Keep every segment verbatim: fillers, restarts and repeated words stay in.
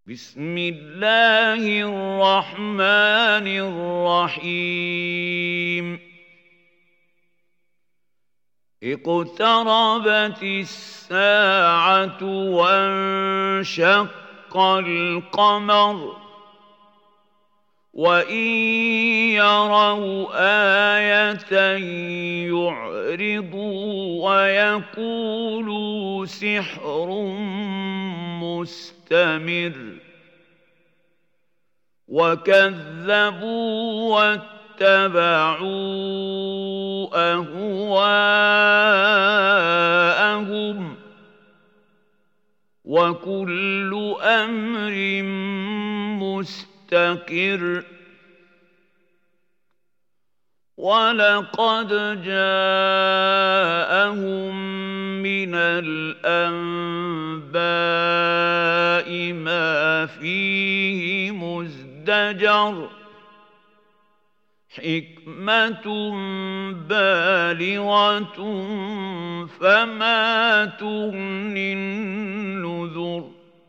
بسم الله الرحمن الرحيم اقتربت الساعة وانشق القمر وإن يروا آية يعرضوا ويقولوا سحر مستمر وكذبوا واتبعوا أهواءهم وكل أمر مستقر ولقد جاءهم من الأنباء ما فيه مزدجر حكمة بالغة فما تغني النذر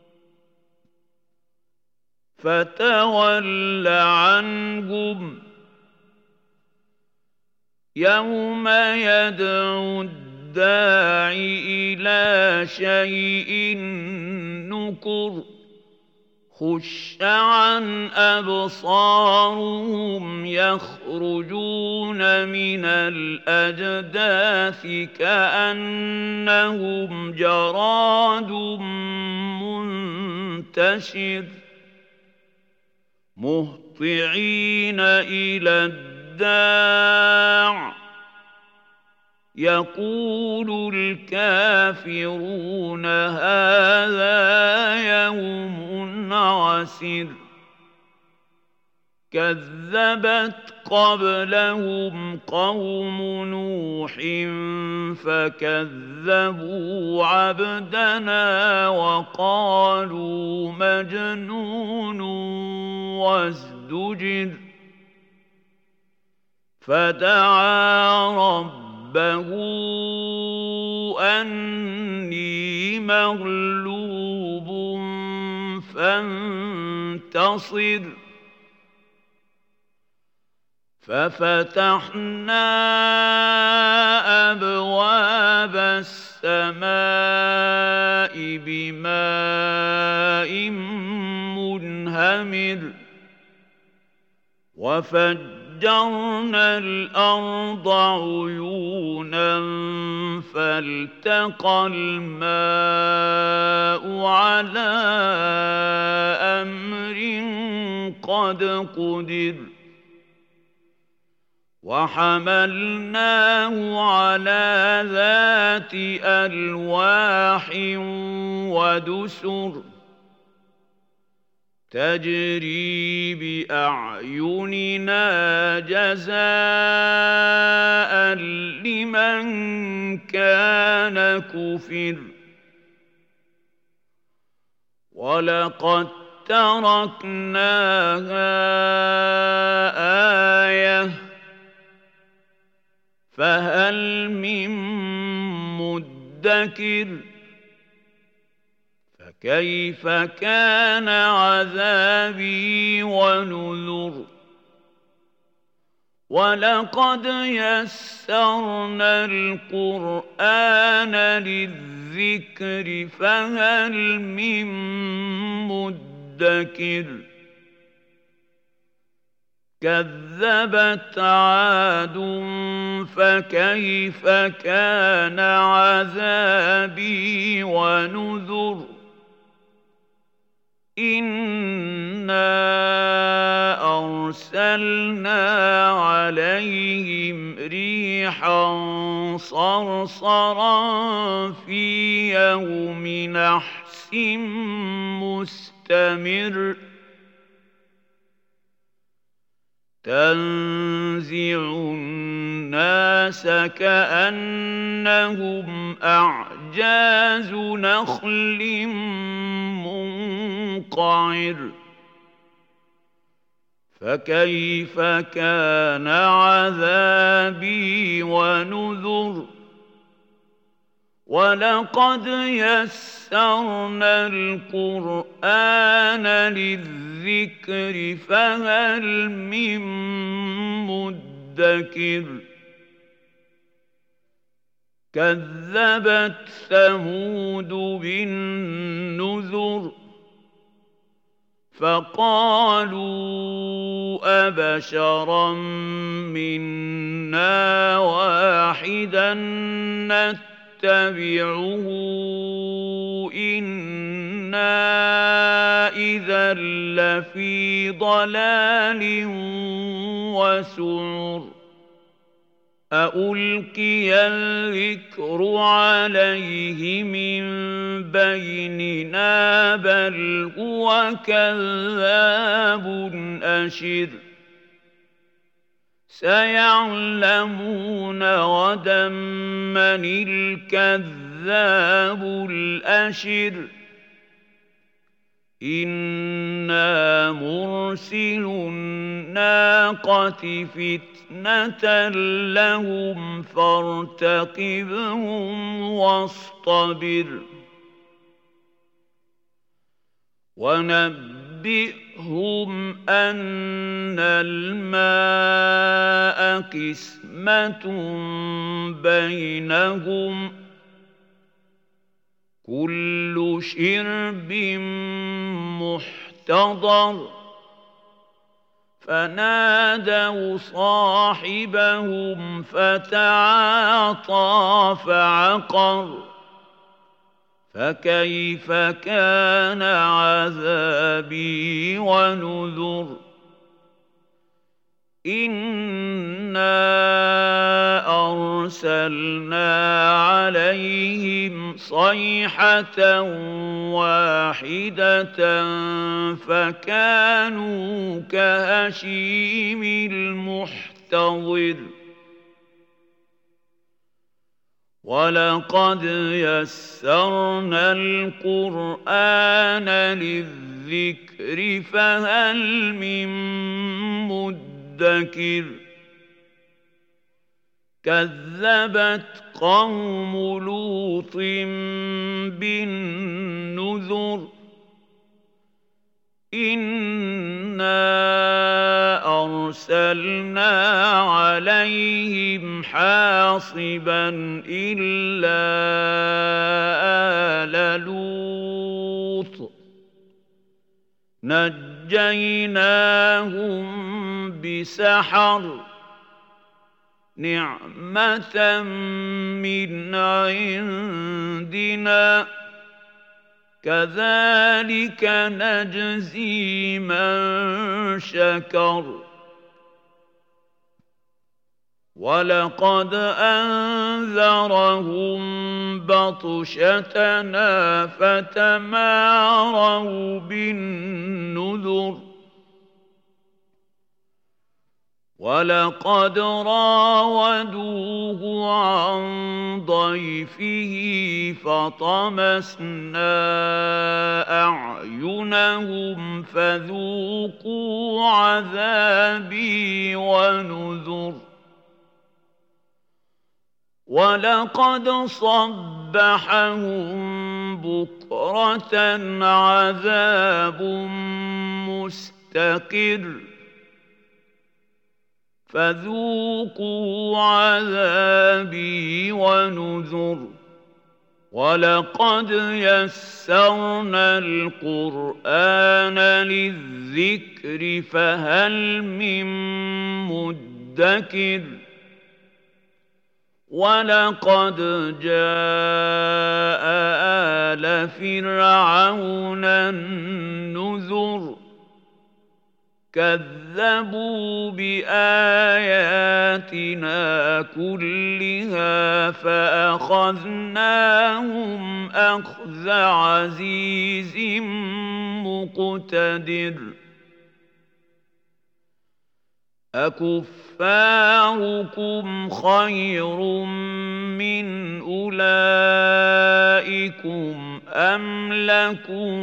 فتول عنهم يوم يدعو الداعي إلى شيء نكر خش عن أبصارهم يخرجون من الأجداث كأنهم جراد منتشر مهطعين إلى الداع يقول الكافرون هذا يوم عسر كذبت قبلهم قوم نوح فكذبوا عبدنا وقالوا مجنون وازدجر فدعا ربه أني مغلوب فانتصر ففتحنا أبواب السماء بماء منهمر وفجرنا الأرض عيونا فالتقى الماء على أمر قد قدر وحملناه على ذات ألواح ودسر تجري بأعيننا جزاء لمن كان كفر ولقد تركناها آية فهل من مدكر فكيف كان عذابي ونذر ولقد يسرنا القرآن للذكر فهل من مدكر كذبت عاد فكيف كان عذابي ونذر إنا أرسلنا عليهم ريحا صرصرا في يوم نحس مستمر تنزع الناس كأنهم أعجاز نخل منقعر فكيف كان عذابي ونذر وَلَقَدْ يَسَّرْنَا الْقُرْآنَ لِلذِّكْرِ فَهَلْ مِن مُّدَّكِرٍ كَذَّبَتْ ثَمُودُ بِالنُّذُرِ فَقَالُوا أَبَشَرًا مِّنَّا وَاحِدًا نَّتَّبِعُهُ إِنَّا إِذًا لَّفِي ضَلَالٍ وَسُعُرٍ أَأُلْقِيَ الذِّكْرُ عَلَيْهِ مِن بَيْنِنَا بَلْ هُوَ كَذَّابٌ أَشِرٌ سَيَعْلَمُونَ غَدًا مَّنِ الْكَذَّابُ الْأَشِرُ إِنَّا مُرْسِلُو النَّاقَةِ فِتْنَةً لَّهُمْ فَارْتَقِبْهُمْ وَاصْطَبِرْ وَنَبِّئْهُمْ أَنَّ الْمَاءَ قِسْمَةٌ بَيْنَهُمْ كُلُّ شِرْبٍ مُّحْتَضَرٌ فَنَادَوْا صَاحِبَهُمْ فَتَعَاطَىٰ فَعَقَرَ فَكَيْفَ كَانَ عَذَابِي وَنُذُرِ إِنَّا أَرْسَلْنَا عَلَيْهِمْ صَيْحَةً وَاحِدَةً فَكَانُوا كَهَشِيمِ الْمُحْتَظِرِ وَلَقَدْ يَسَّرْنَا الْقُرْآنَ لِلذِّكْرِ فَهَلْ مِن مُّدَّكِرٍ كَذَّبَتْ قَوْمُ لُوطٍ بِالنُّذُرِ إِنَّا أَرْسَلْنَا عَلَيْهِمْ حَاصِبًا إِلَّا آلَ لُوطٍ نَجَّيْنَاهُم بِسَحَرٍ نِعْمَةً مِّنْ عِندِنَا كَذَٰلِكَ نَجْزِي مَن شَكَرَ وَلَقَدْ أَنذَرَهُم بَطْشَتَنَا فَتَمَارَوْا بِالنُّذُرِ وَلَقَدْ رَاوَدُوهُ عَن ضَيْفِهِ فَطَمَسْنَا أَعْيُنَهُمْ فَذُوقُوا عَذَابِي وَنُذُرِ وَلَقَدْ صَبَّحَهُم بُكْرَةً عَذَابٌ مُّسْتَقِرٌّ فَذُوقُوا عَذَابِي وَنُذُرِ وَلَقَدْ يَسَّرْنَا الْقُرْآنَ لِلذِّكْرِ فَهَلْ مِن مُّدَّكِرٍ وَلَقَدْ جَاءَ آلَ فِرْعَوْنَ النُّذُرُ كَذَّبُوا بِآيَاتِنَا كُلِّهَا فَأَخَذْنَاهُمْ أَخْذَ عَزِيزٍ مُّقْتَدِرٍ أَكُفَّارُكُمْ خَيْرٌ مِّنْ أُولَٰئِكُمْ أَمْ لَكُمْ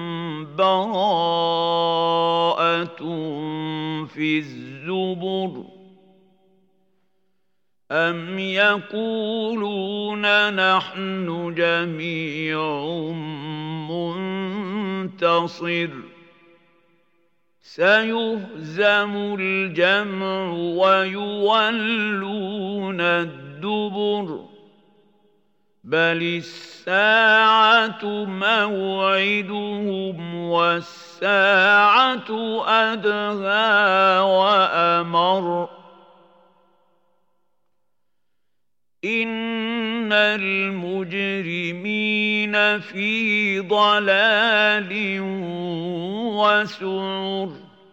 بَرَاءَةٌ فِي الزُّبُرِ أَمْ يَقُولُونَ نَحْنُ جَمِيعٌ مُّنتَصِرٌ سَيُهْزَمُ الْجَمْعُ وَيُوَلُّونَ الدُّبُرَ بَلِ السَّاعَةُ مَوْعِدُهُمْ وَالسَّاعَةُ أَدْهَىٰ وَأَمَرُّ إِنَّ الْمُجْرِمِينَ فِي ضَلَالٍ وَسُعُرٍ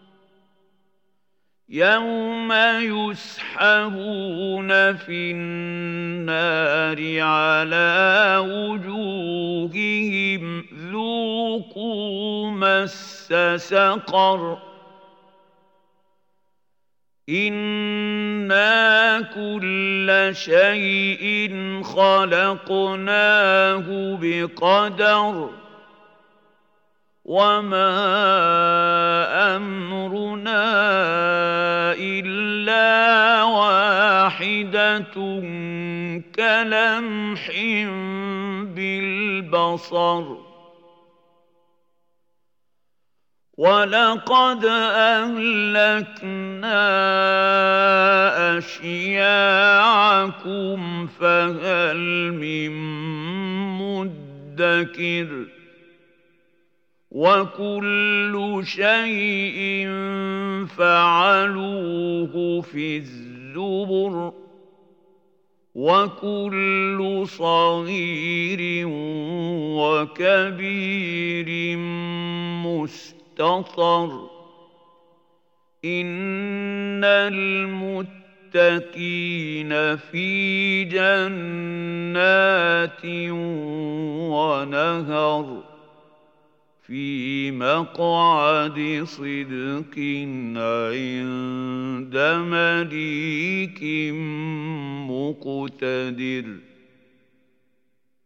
يَوْمَ يُسْحَبُونَ فِي النَّارِ عَلَىٰ وُجُوهِهِمْ ذُوقُوا مَسَّ سَقَرَ إِنَّا كُلَّ شَيْءٍ خَلَقْنَاهُ بِقَدَرٍ وَمَا أَمْرُنَا إِلَّا وَاحِدَةٌ كَلَمْحٍ بِالْبَصَرِ وَلَقَدْ أَهْلَكْنَا أَشْيَاعَكُمْ فَهَلْ مِن مُّدَّكِرٍ وَكُلُّ شَيْءٍ فَعَلُوهُ فِي الزُّبُرِ وَكُلُّ صَغِيرٍ وَكَبِيرٍ مُّسْتَطَرٌ إِنَّ الْمُتَّقِينَ فِي جَنَّاتٍ وَنَهَرٍ فِي مَقْعَدِ صِدْقٍ عِندَ مَلِيكٍ مُّقْتَدِرٍ